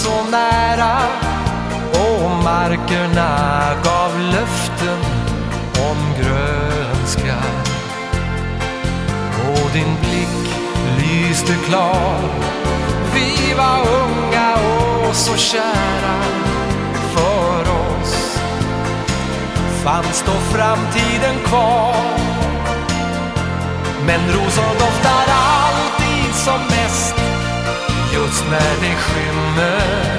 så nära och markerna gav löften om grönska. Och din blick lyste klar. Vi var unga och så kära. För oss fanns då framtiden kvar. Men rosor doftar alltid som mest just när det skymmer.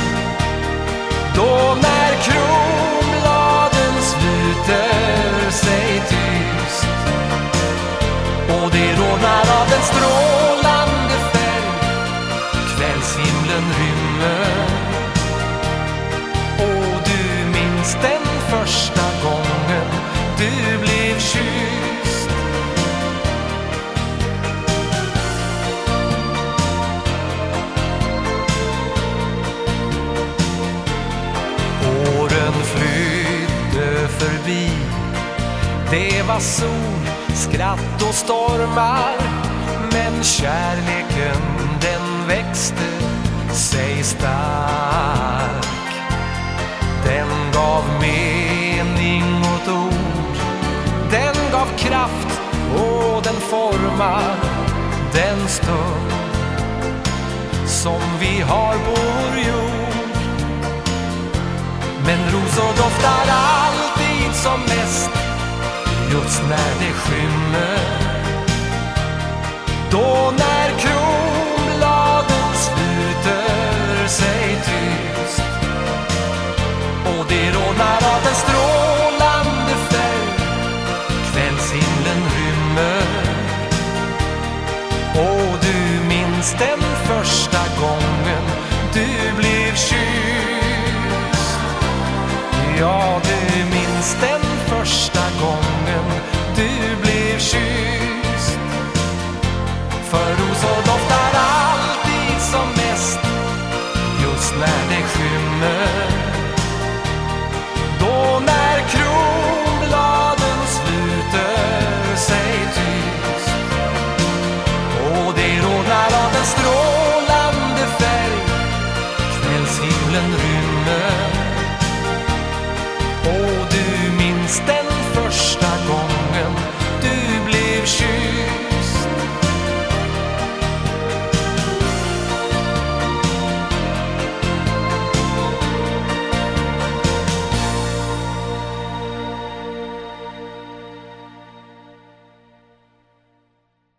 Då när kronbladen sluter sig tyst och det rodnar av den strålande färg kvällshimlen rymmer. Och du minns den första gången du blev kysst. Åren flydde förbi. Det var sol, skratt och stormar. Men kärleken den växte sig stark. Den gav mening åt ord. Den gav kraft och den formar den stund som vi har på vår jord. Men rosor doftar alltid som mest just när det skymmer. Då när kronbladen sluter sig tyst och det rodnar av den strålande färg kvällshimlen rymmer. Och du minns den första gången du blev kysst. Ja, du minns den första gången du blev kysst. För rosor doftar alltid som mest just när det skymmer. Då när kronbladen sluter sig tyst och det rodnar av den strålande färg kvällshimlen rymmer.